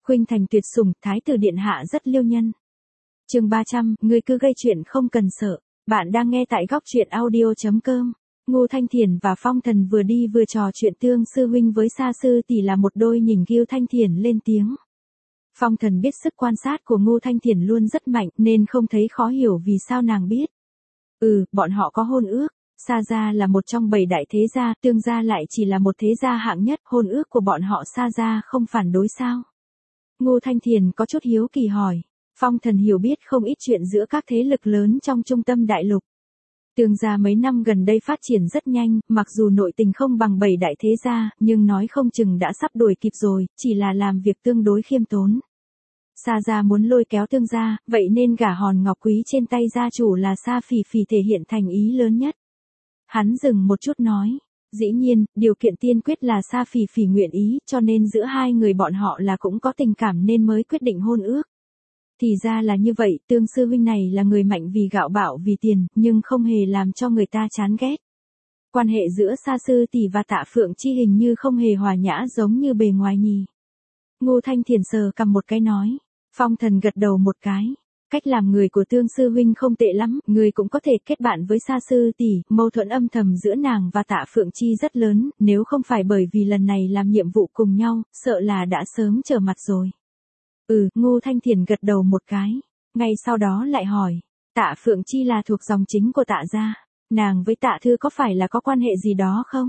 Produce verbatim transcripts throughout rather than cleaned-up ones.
Khuynh thành tuyệt sủng, thái tử điện hạ rất liêu nhân. Chương ba trăm, ngươi cứ gây chuyện không cần sợ. Bạn đang nghe tại góc truyện audio chấm com. Ngô Thanh Thiền và Phong Thần vừa đi vừa trò chuyện Tương sư huynh với Sa sư tỷ là một đôi, nhìn Ngưu Thanh Thiền lên tiếng. Phong Thần biết sức quan sát của Ngô Thanh Thiền luôn rất mạnh nên không thấy khó hiểu vì sao nàng biết. Ừ, bọn họ có hôn ước. Sa gia là một trong bảy đại thế gia, Tương gia lại chỉ là một thế gia hạng nhất, hôn ước của bọn họ Sa gia không phản đối sao? Ngô Thanh Thiền có chút hiếu kỳ hỏi. Phong Thần hiểu biết không ít chuyện giữa các thế lực lớn trong trung tâm đại lục. Tương gia mấy năm gần đây phát triển rất nhanh, mặc dù nội tình không bằng bảy đại thế gia, nhưng nói không chừng đã sắp đuổi kịp rồi, chỉ là làm việc tương đối khiêm tốn. Sa gia muốn lôi kéo Tương gia, vậy nên gả hòn ngọc quý trên tay gia chủ là Sa Phỉ Phỉ thể hiện thành ý lớn nhất. Hắn dừng một chút nói, dĩ nhiên, điều kiện tiên quyết là Sa Phỉ Phỉ nguyện ý, cho nên giữa hai người bọn họ là cũng có tình cảm nên mới quyết định hôn ước. Thì ra là như vậy, Tương sư huynh này là người mạnh vì gạo bạo vì tiền, nhưng không hề làm cho người ta chán ghét. Quan hệ giữa Sa sư tỷ và Tạ Phượng Chi hình như không hề hòa nhã giống như bề ngoài nhì. Ngô Thanh Thiền sờ cầm một cái nói. Phong Thần gật đầu một cái. Cách làm người của Tương sư huynh không tệ lắm, người cũng có thể kết bạn với Sa sư tỷ, mâu thuẫn âm thầm giữa nàng và Tạ Phượng Chi rất lớn, nếu không phải bởi vì lần này làm nhiệm vụ cùng nhau, sợ là đã sớm trở mặt rồi. Ừ, Ngô Thanh Thiền gật đầu một cái, ngay sau đó lại hỏi, Tạ Phượng Chi là thuộc dòng chính của Tạ gia, nàng với Tạ Thư có phải là có quan hệ gì đó không?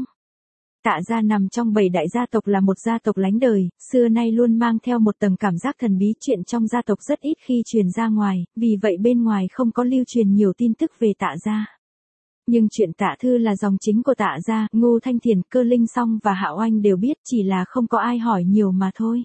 Tạ gia nằm trong bảy đại gia tộc là một gia tộc lánh đời, xưa nay luôn mang theo một tầng cảm giác thần bí, chuyện trong gia tộc rất ít khi truyền ra ngoài, vì vậy bên ngoài không có lưu truyền nhiều tin tức về Tạ gia. Nhưng chuyện Tạ Thư là dòng chính của Tạ gia, Ngô Thanh Thiền, Cơ Linh Song và Hạo Anh đều biết, chỉ là không có ai hỏi nhiều mà thôi.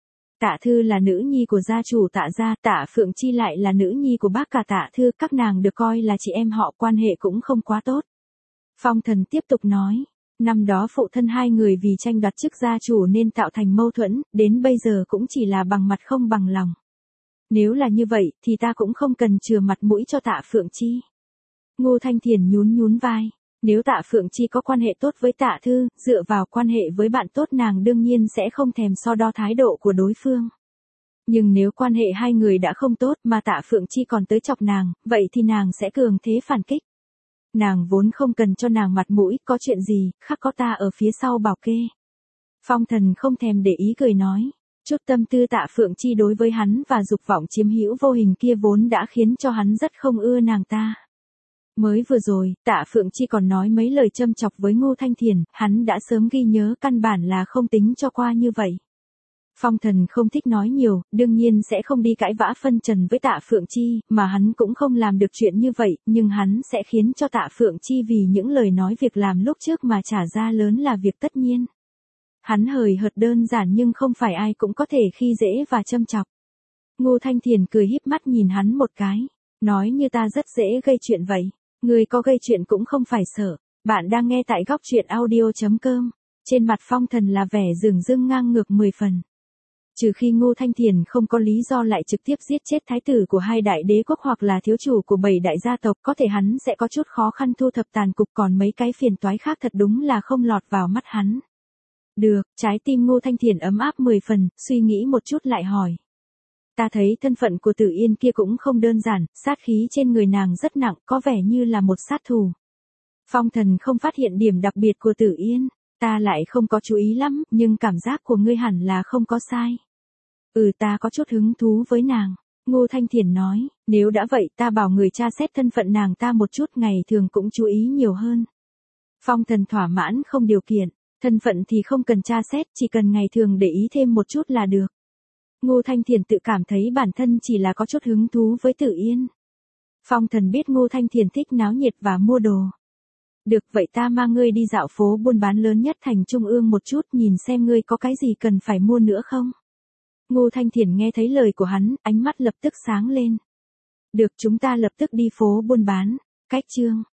Tạ Thư là nữ nhi của gia chủ Tạ gia, Tạ Phượng Chi lại là nữ nhi của bác cả Tạ Thư, các nàng được coi là chị em họ, quan hệ cũng không quá tốt. Phong Thần tiếp tục nói. Năm đó phụ thân hai người vì tranh đoạt chức gia chủ nên tạo thành mâu thuẫn, đến bây giờ cũng chỉ là bằng mặt không bằng lòng. Nếu là như vậy, thì ta cũng không cần chừa mặt mũi cho Tạ Phượng Chi. Ngô Thanh Thiền nhún nhún vai. Nếu Tạ Phượng Chi có quan hệ tốt với Tạ Thư, dựa vào quan hệ với bạn tốt nàng đương nhiên sẽ không thèm so đo thái độ của đối phương. Nhưng nếu quan hệ hai người đã không tốt mà Tạ Phượng Chi còn tới chọc nàng, vậy thì nàng sẽ cường thế phản kích. Nàng vốn không cần cho nàng mặt mũi, có chuyện gì, khắc có ta ở phía sau bảo kê. Phong Thần không thèm để ý cười nói, chút tâm tư Tạ Phượng Chi đối với hắn và dục vọng chiếm hữu vô hình kia vốn đã khiến cho hắn rất không ưa nàng ta. Mới vừa rồi, Tạ Phượng Chi còn nói mấy lời châm chọc với Ngô Thanh Thiền, hắn đã sớm ghi nhớ, căn bản là không tính cho qua như vậy. Phong Thần không thích nói nhiều, đương nhiên sẽ không đi cãi vã phân trần với Tạ Phượng Chi, mà hắn cũng không làm được chuyện như vậy, nhưng hắn sẽ khiến cho Tạ Phượng Chi vì những lời nói việc làm lúc trước mà trả giá lớn là việc tất nhiên. Hắn hời hợt đơn giản nhưng không phải ai cũng có thể khi dễ và châm chọc. Ngô Thanh Thiền cười híp mắt nhìn hắn một cái, nói như ta rất dễ gây chuyện vậy, người có gây chuyện cũng không phải sợ. Bạn đang nghe tại góc truyện audio chấm com, trên mặt Phong Thần là vẻ dửng dưng ngang ngược mười phần. Trừ khi Ngô Thanh Thiền không có lý do lại trực tiếp giết chết thái tử của hai đại đế quốc hoặc là thiếu chủ của bảy đại gia tộc, có thể hắn sẽ có chút khó khăn thu thập tàn cục, còn mấy cái phiền toái khác thật đúng là không lọt vào mắt hắn. Được, trái tim Ngô Thanh Thiền ấm áp mười phần, suy nghĩ một chút lại hỏi. Ta thấy thân phận của Tử Yên kia cũng không đơn giản, sát khí trên người nàng rất nặng, có vẻ như là một sát thủ. Phong Thần không phát hiện điểm đặc biệt của Tử Yên. Ta lại không có chú ý lắm, nhưng cảm giác của ngươi hẳn là không có sai. Ừ, ta có chút hứng thú với nàng. Ngô Thanh Thiền nói, nếu đã vậy ta bảo người tra xét thân phận nàng ta một chút, ngày thường cũng chú ý nhiều hơn. Phong Thần thỏa mãn không điều kiện, thân phận thì không cần tra xét, chỉ cần ngày thường để ý thêm một chút là được. Ngô Thanh Thiền tự cảm thấy bản thân chỉ là có chút hứng thú với Tử Yên. Phong Thần biết Ngô Thanh Thiền thích náo nhiệt và mua đồ. Được, vậy ta mang ngươi đi dạo phố buôn bán lớn nhất thành Trung ương một chút, nhìn xem ngươi có cái gì cần phải mua nữa không. Ngô Thanh Thiền nghe thấy lời của hắn, ánh mắt lập tức sáng lên. Được, chúng ta lập tức đi phố buôn bán. Cách chương